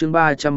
chương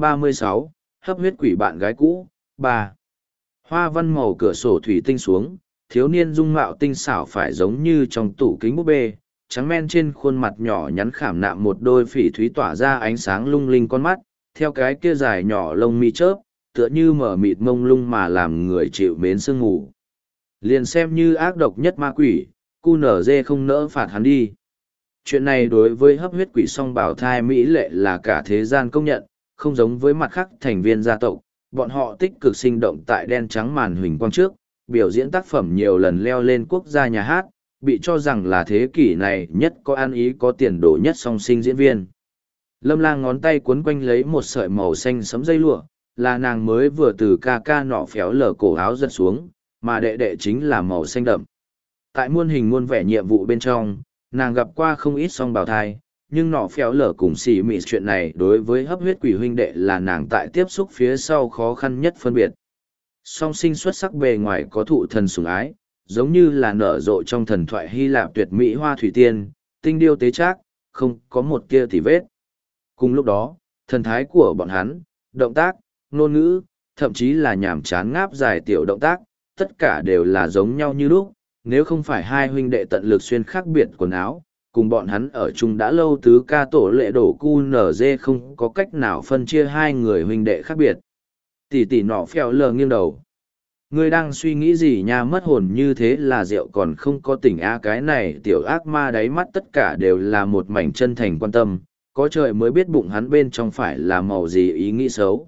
336, hấp huyết quỷ bạn gái cũ, 3. Hoa văn màu cửa sổ thủy tinh xuống, thiếu niên dung mạo tinh xảo phải giống như trong tủ kính búp bê, trắng men trên khuôn mặt nhỏ nhắn khảm nạm một đôi phỉ thúy tỏa ra ánh sáng lung linh con mắt, theo cái kia dài nhỏ lông mi chớp, tựa như mở mịt mông lung mà làm người chịu mến sương ngủ. Liền xem như ác độc nhất ma quỷ, cu nở dê không nỡ phạt hắn đi. Chuyện này đối với hấp huyết quỷ song bảo thai Mỹ lệ là cả thế gian công nhận, không giống với mặt khác thành viên gia tộc, bọn họ tích cực sinh động tại đen trắng màn huỳnh quang trước, biểu diễn tác phẩm nhiều lần leo lên quốc gia nhà hát, bị cho rằng là thế kỷ này nhất có ăn ý có tiền đồ nhất song sinh diễn viên. Lâm Lang ngón tay cuốn quanh lấy một sợi màu xanh sẫm dây lụa, là nàng mới vừa từ ca ca nọ phéo lở cổ áo giật xuống, mà đệ đệ chính là màu xanh đậm. Tại muôn hình muôn vẻ nhiệm vụ bên trong, nàng gặp qua không ít song bào thai, nhưng nọ phéo lở cùng xỉ mị chuyện này đối với hấp huyết quỷ huynh đệ là nàng tại tiếp xúc phía sau khó khăn nhất phân biệt. Song sinh xuất sắc bề ngoài có thụ thần sủng ái, giống như là nở rộ trong thần thoại Hy Lạp tuyệt mỹ hoa thủy tiên, tinh điêu tế trác, không có một tia tì vết. Cùng lúc đó, thần thái của bọn hắn, động tác, ngôn ngữ, thậm chí là nhảm chán ngáp dài tiểu động tác, tất cả đều là giống nhau như lúc, nếu không phải hai huynh đệ tận lực xuyên khác biệt quần áo, cùng bọn hắn ở chung đã lâu tứ ca tổ lệ đổ cu nở dê không có cách nào phân chia hai người huynh đệ khác biệt. Tỷ tỷ nọ phèo lờ nghiêng đầu. Ngươi đang suy nghĩ gì nha, mất hồn như thế là rượu còn không có tỉnh a, cái này tiểu ác ma đáy mắt tất cả đều là một mảnh chân thành quan tâm, có trời mới biết bụng hắn bên trong phải là màu gì ý nghĩ xấu.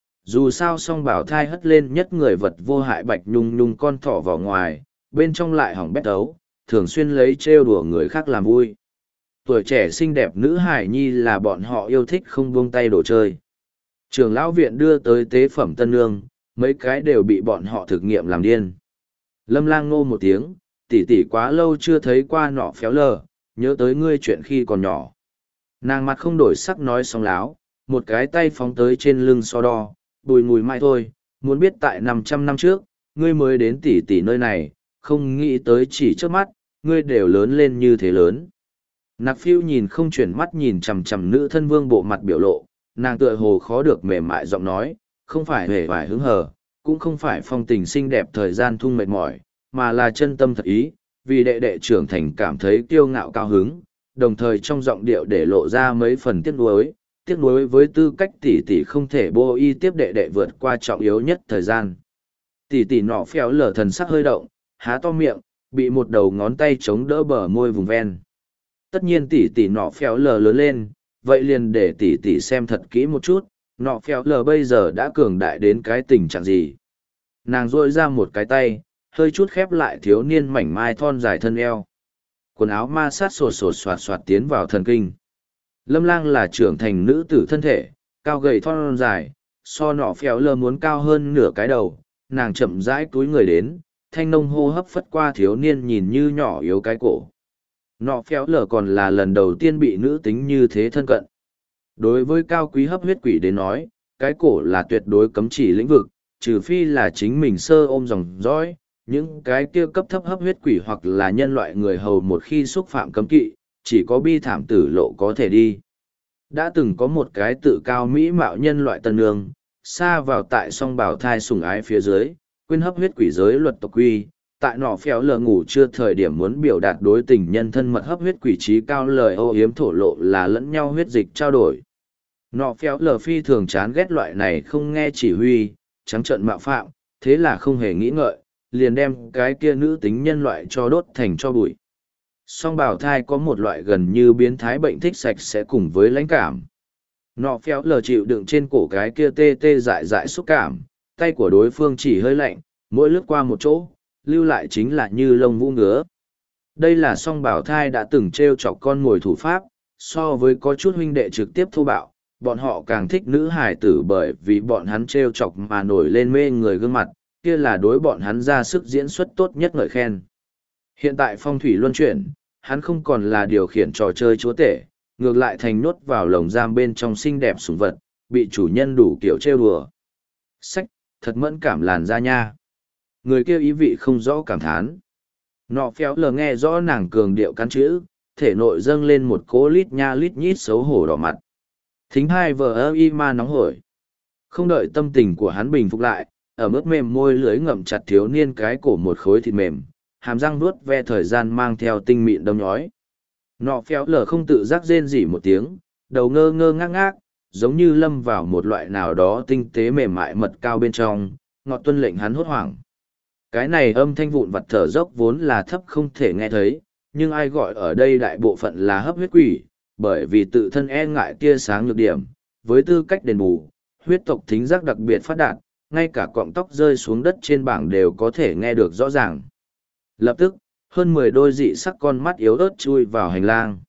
Dù sao song bảo thai hất lên nhất người vật vô hại bạch nhung nhung con thỏ vào ngoài, bên trong lại hỏng bét ấu, thường xuyên lấy trêu đùa người khác làm vui. Tuổi trẻ xinh đẹp nữ hải nhi là bọn họ yêu thích không buông tay đồ chơi. Trường lão viện đưa tới tế phẩm tân nương, mấy cái đều bị bọn họ thực nghiệm làm điên. Lâm Lang ngô một tiếng, tỷ tỷ quá lâu chưa thấy qua nọ phéo lờ, nhớ tới ngươi chuyện khi còn nhỏ. Nàng mặt không đổi sắc nói xong láo, một cái tay phóng tới trên lưng so đo, bùi ngùi mai thôi, muốn biết tại 500 năm trước, ngươi mới đến tỷ tỷ nơi này, không nghĩ tới chỉ trước mắt, ngươi đều lớn lên như thế lớn. Nạc phiêu nhìn không chuyển mắt nhìn chằm chằm nữ thân vương bộ mặt biểu lộ, nàng tựa hồ khó được mềm mại giọng nói, không phải hề vải hứng hờ, cũng không phải phong tình xinh đẹp thời gian thung mệt mỏi, mà là chân tâm thật ý, vì đệ đệ trưởng thành cảm thấy kiêu ngạo cao hứng, đồng thời trong giọng điệu để lộ ra mấy phần tiếc nuối với tư cách tỷ tỷ không thể bô y tiếp đệ đệ vượt qua trọng yếu nhất thời gian. Tỷ tỷ nọ phéo lở thần sắc hơi động, há to miệng, bị một đầu ngón tay chống đỡ bờ môi vùng ven. Tất nhiên tỷ tỷ nọ phéo lở lớn lên, vậy liền để tỷ tỷ xem thật kỹ một chút, nọ phéo lở bây giờ đã cường đại đến cái tình trạng gì. Nàng rôi ra một cái tay, hơi chút khép lại thiếu niên mảnh mai thon dài thân eo. Quần áo ma sát sột sột soạt soạt tiến vào thần kinh. Lâm Lang là trưởng thành nữ tử thân thể, cao gầy thon dài, so nọ phéo lở muốn cao hơn nửa cái đầu, nàng chậm rãi túi người đến, thanh nông hô hấp phất qua thiếu niên nhìn như nhỏ yếu cái cổ. Nọ phéo lở còn là lần đầu tiên bị nữ tính như thế thân cận. Đối với cao quý hấp huyết quỷ đến nói, cái cổ là tuyệt đối cấm chỉ lĩnh vực, trừ phi là chính mình sơ ôm dòng dõi, những cái kia cấp thấp hấp huyết quỷ hoặc là nhân loại người hầu một khi xúc phạm cấm kỵ, chỉ có bi thảm tử lộ có thể đi. Đã từng có một cái tự cao mỹ mạo nhân loại tân nương, xa vào tại song bảo thai sủng ái phía dưới, quên hấp huyết quỷ giới luật tộc quy, tại nọ phéo lờ ngủ chưa thời điểm muốn biểu đạt đối tình nhân thân mật hấp huyết quỷ trí cao lời ô yếm thổ lộ là lẫn nhau huyết dịch trao đổi. Nọ phéo lờ phi thường chán ghét loại này không nghe chỉ huy, trắng trợn mạo phạm, thế là không hề nghĩ ngợi, liền đem cái kia nữ tính nhân loại cho đốt thành cho bụi. Song bào thai có một loại gần như biến thái bệnh thích sạch sẽ cùng với lãnh cảm. Nọ phéo lờ chịu đựng trên cổ cái kia tê tê dại dại xúc cảm, tay của đối phương chỉ hơi lạnh, mỗi lướt qua một chỗ, lưu lại chính là như lông vũ ngứa. Đây là song bảo thai đã từng trêu chọc con mồi thủ pháp, so với có chút huynh đệ trực tiếp thô bạo, bọn họ càng thích nữ hài tử bởi vì bọn hắn trêu chọc mà nổi lên mê người gương mặt, kia là đối bọn hắn ra sức diễn xuất tốt nhất ngợi khen. Hiện tại phong thủy luân chuyển, hắn không còn là điều khiển trò chơi chúa tể, ngược lại thành nhốt vào lồng giam bên trong xinh đẹp sủng vật, bị chủ nhân đủ kiểu trêu đùa. Sách, thật mẫn cảm làn da nha. Người kia ý vị không rõ cảm thán. Nọ phéo lờ nghe rõ nàng cường điệu cắn chữ, thể nội dâng lên một cỗ lít nha lít nhít xấu hổ đỏ mặt. Thính hai vờ ơ y ma nóng hổi. Không đợi tâm tình của hắn bình phục lại, ở mức mềm môi lưới ngậm chặt thiếu niên cái cổ một khối thịt mềm, hàm răng nuốt ve thời gian mang theo tinh mịn đâm nhói. Nọ phéo lờ không tự giác rên rỉ một tiếng, đầu ngơ ngơ ngác ngác, giống như lâm vào một loại nào đó tinh tế mềm mại mật cao bên trong, ngọt tuân lệnh hắn hốt hoảng. Cái này âm thanh vụn vặt thở dốc vốn là thấp không thể nghe thấy, nhưng ai gọi ở đây đại bộ phận là hấp huyết quỷ, bởi vì tự thân e ngại tia sáng nhược điểm, với tư cách đền bù, huyết tộc thính giác đặc biệt phát đạt, ngay cả cọng tóc rơi xuống đất trên bảng đều có thể nghe được rõ ràng. Lập tức, hơn 10 đôi dị sắc con mắt yếu ớt chui vào hành lang.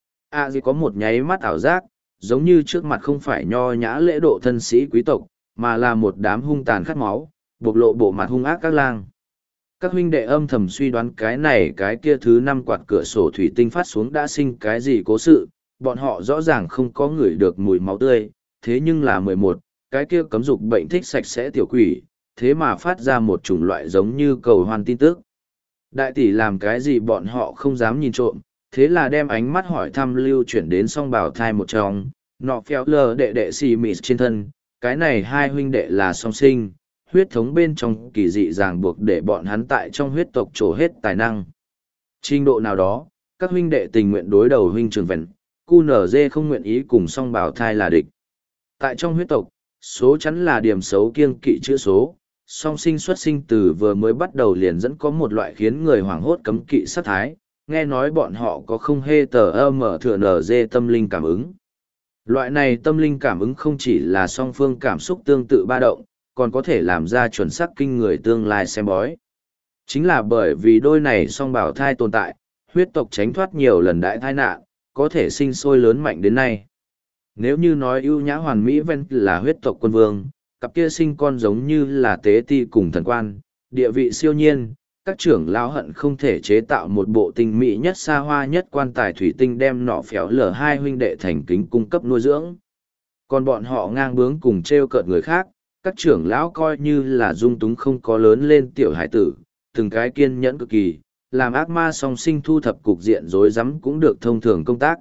Di có một nháy mắt ảo giác, giống như trước mặt không phải nho nhã lễ độ thân sĩ quý tộc, mà là một đám hung tàn khát máu, bộc lộ bộ mặt hung ác các lang. Các huynh đệ âm thầm suy đoán cái này cái kia thứ 5 quạt cửa sổ thủy tinh phát xuống đã sinh cái gì cố sự, bọn họ rõ ràng không có ngửi được mùi máu tươi, thế nhưng là 11, cái kia cấm dục bệnh thích sạch sẽ tiểu quỷ, thế mà phát ra một chủng loại giống như cầu hoan tin tức. Đại tỷ làm cái gì bọn họ không dám nhìn trộm, thế là đem ánh mắt hỏi thăm lưu chuyển đến song bảo thai một trong, nọ phéo lờ đệ đệ xì mịt trên thân, cái này hai huynh đệ là song sinh, huyết thống bên trong kỳ dị ràng buộc để bọn hắn tại trong huyết tộc trổ hết tài năng. Trình độ nào đó, các huynh đệ tình nguyện đối đầu huynh trường vẹn, QNZ không nguyện ý cùng song bảo thai là địch. Tại trong huyết tộc, số chắn là điểm xấu kiêng kỵ chữ số, song sinh xuất sinh từ vừa mới bắt đầu liền dẫn có một loại khiến người hoảng hốt cấm kỵ sát thái, nghe nói bọn họ có không hê tờ mở thừa nở dê tâm linh cảm ứng. Loại này tâm linh cảm ứng không chỉ là song phương cảm xúc tương tự ba động, còn có thể làm ra chuẩn xác kinh người tương lai xem bói. Chính là bởi vì đôi này song bảo thai tồn tại, huyết tộc tránh thoát nhiều lần đại tai nạn, có thể sinh sôi lớn mạnh đến nay. Nếu như nói ưu nhã hoàn mỹ ven là huyết tộc quân vương, cặp kia sinh con giống như là tế ti cùng thần quan, địa vị siêu nhiên, các trưởng lão hận không thể chế tạo một bộ tinh mỹ nhất xa hoa nhất quan tài thủy tinh đem nọ phéo lở hai huynh đệ thành kính cung cấp nuôi dưỡng. Còn bọn họ ngang bướng cùng trêu cợt người khác, các trưởng lão coi như là dung túng không có lớn lên tiểu hải tử, từng cái kiên nhẫn cực kỳ, làm ác ma song sinh thu thập cục diện rối rắm cũng được thông thường công tác.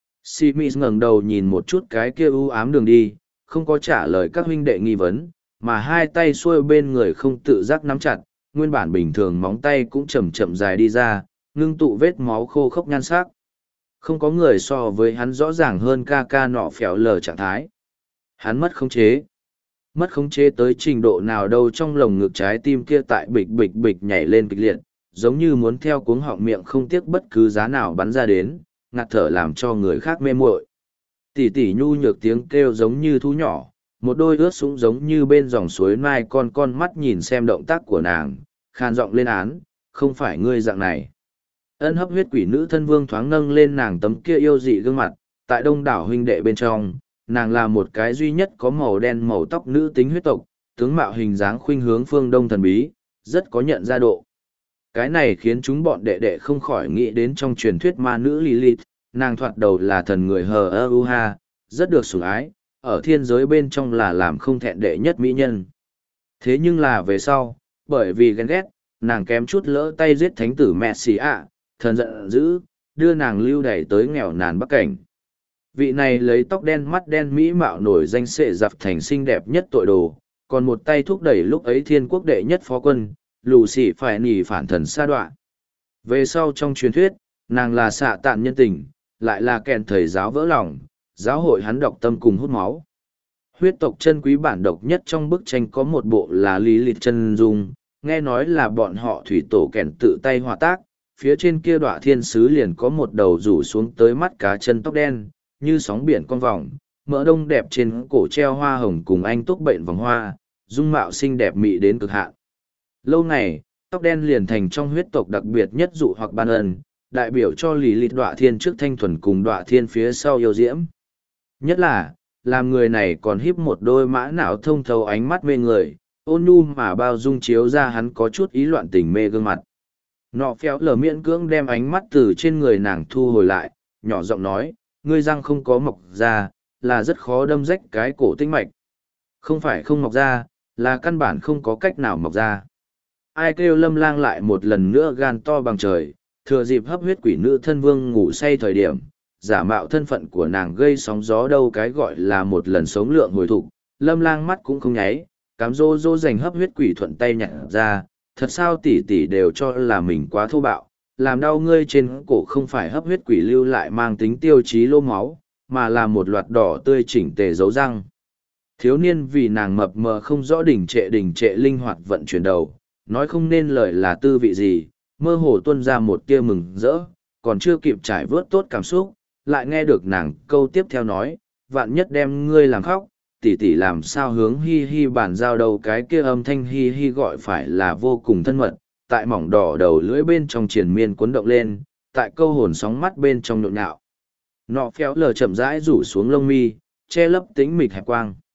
Simis ngẩng đầu nhìn một chút cái kia u ám đường đi, không có trả lời các huynh đệ nghi vấn, mà hai tay xuôi bên người không tự giác nắm chặt, nguyên bản bình thường móng tay cũng chậm chậm dài đi ra, ngưng tụ vết máu khô khốc nhan sắc. Không có người so với hắn rõ ràng hơn ca ca nọ phèo lờ trạng thái. Hắn mất khống chế. Mất khống chế tới trình độ nào đâu trong lồng ngực trái tim kia tại bịch bịch bịch nhảy lên kịch liệt, giống như muốn theo cuống họng miệng không tiếc bất cứ giá nào bắn ra đến, ngạt thở làm cho người khác mê muội. Tỉ tỉ nhu nhược tiếng kêu giống như thú nhỏ, một đôi ướt sũng giống như bên dòng suối nai con mắt nhìn xem động tác của nàng, khan giọng lên án, không phải ngươi dạng này. Ân hấp huyết quỷ nữ thân vương thoáng nâng lên nàng tấm kia yêu dị gương mặt, tại đông đảo huynh đệ bên trong, nàng là một cái duy nhất có màu đen màu tóc nữ tính huyết tộc, tướng mạo hình dáng khuynh hướng phương đông thần bí, rất có nhận ra độ. Cái này khiến chúng bọn đệ đệ không khỏi nghĩ đến trong truyền thuyết ma nữ Lilith, nàng thoạt đầu là thần người hờ ơ u ha, rất được sủng ái, ở thiên giới bên trong là làm không thẹn đệ nhất mỹ nhân. Thế nhưng là về sau, bởi vì ghen ghét, nàng kém chút lỡ tay giết thánh tử mẹ xì ạ, thần giận dữ, đưa nàng lưu đày tới nghèo nàn bắc cảnh. Vị này lấy tóc đen mắt đen mỹ mạo nổi danh sệ dập thành xinh đẹp nhất tội đồ, còn một tay thúc đẩy lúc ấy thiên quốc đệ nhất phó quân, lù xì phải nỉ phản thần sa đoạn. Về sau trong truyền thuyết, nàng là xạ tạn nhân tình, lại là kèn thầy giáo vỡ lòng, giáo hội hắn đọc tâm cùng hút máu. Huyết tộc chân quý bản độc nhất trong bức tranh có một bộ là lý lịch chân dung, nghe nói là bọn họ thủy tổ kèn tự tay hòa tác, phía trên kia đọa thiên sứ liền có một đầu rủ xuống tới mắt cá chân tóc đen, như sóng biển con vòng, mỡ đông đẹp trên cổ treo hoa hồng cùng anh túc bệnh vòng hoa, dung mạo xinh đẹp mị đến cực hạn. Lâu ngày, tóc đen liền thành trong huyết tộc đặc biệt nhất dụ hoặc ban ân, đại biểu cho lý lịch đọa thiên trước thanh thuần cùng đọa thiên phía sau yêu diễm. Nhất là, làm người này còn híp một đôi mã não thông thấu ánh mắt mê người, ôn nhu mà bao dung chiếu ra hắn có chút ý loạn tình mê gương mặt. Nọ phéo lờ miễn cưỡng đem ánh mắt từ trên người nàng thu hồi lại, nhỏ giọng nói, ngươi răng không có mọc ra, là rất khó đâm rách cái cổ tinh mạch. Không phải không mọc ra, là căn bản không có cách nào mọc ra. Ai kêu Lâm Lang lại một lần nữa gan to bằng trời, thừa dịp hấp huyết quỷ nữ thân vương ngủ say thời điểm, giả mạo thân phận của nàng gây sóng gió đâu cái gọi là một lần sống lượng hồi thục. Lâm Lang mắt cũng không nháy, cám dỗ dỗ dành hấp huyết quỷ thuận tay nhặt ra, thật sao tỷ tỷ đều cho là mình quá thô bạo, làm đau ngươi trên cổ không phải hấp huyết quỷ lưu lại mang tính tiêu chí lô máu, mà là một loạt đỏ tươi chỉnh tề dấu răng. Thiếu niên vì nàng mập mờ không rõ đỉnh trệ linh hoạt vận chuyển đầu, nói không nên lời là tư vị gì, mơ hồ tuôn ra một tia mừng rỡ, còn chưa kịp trải vớt tốt cảm xúc, lại nghe được nàng câu tiếp theo nói, vạn nhất đem ngươi làm khóc, tỷ tỷ làm sao hướng hi hi bàn giao đầu cái kia âm thanh hi hi gọi phải là vô cùng thân mật, tại mỏng đỏ đầu lưỡi bên trong triền miên cuốn động lên, tại câu hồn sóng mắt bên trong nhộn nhạo. Nọ phéo lờ chậm rãi rủ xuống lông mi, che lấp tĩnh mịch hẹp quang.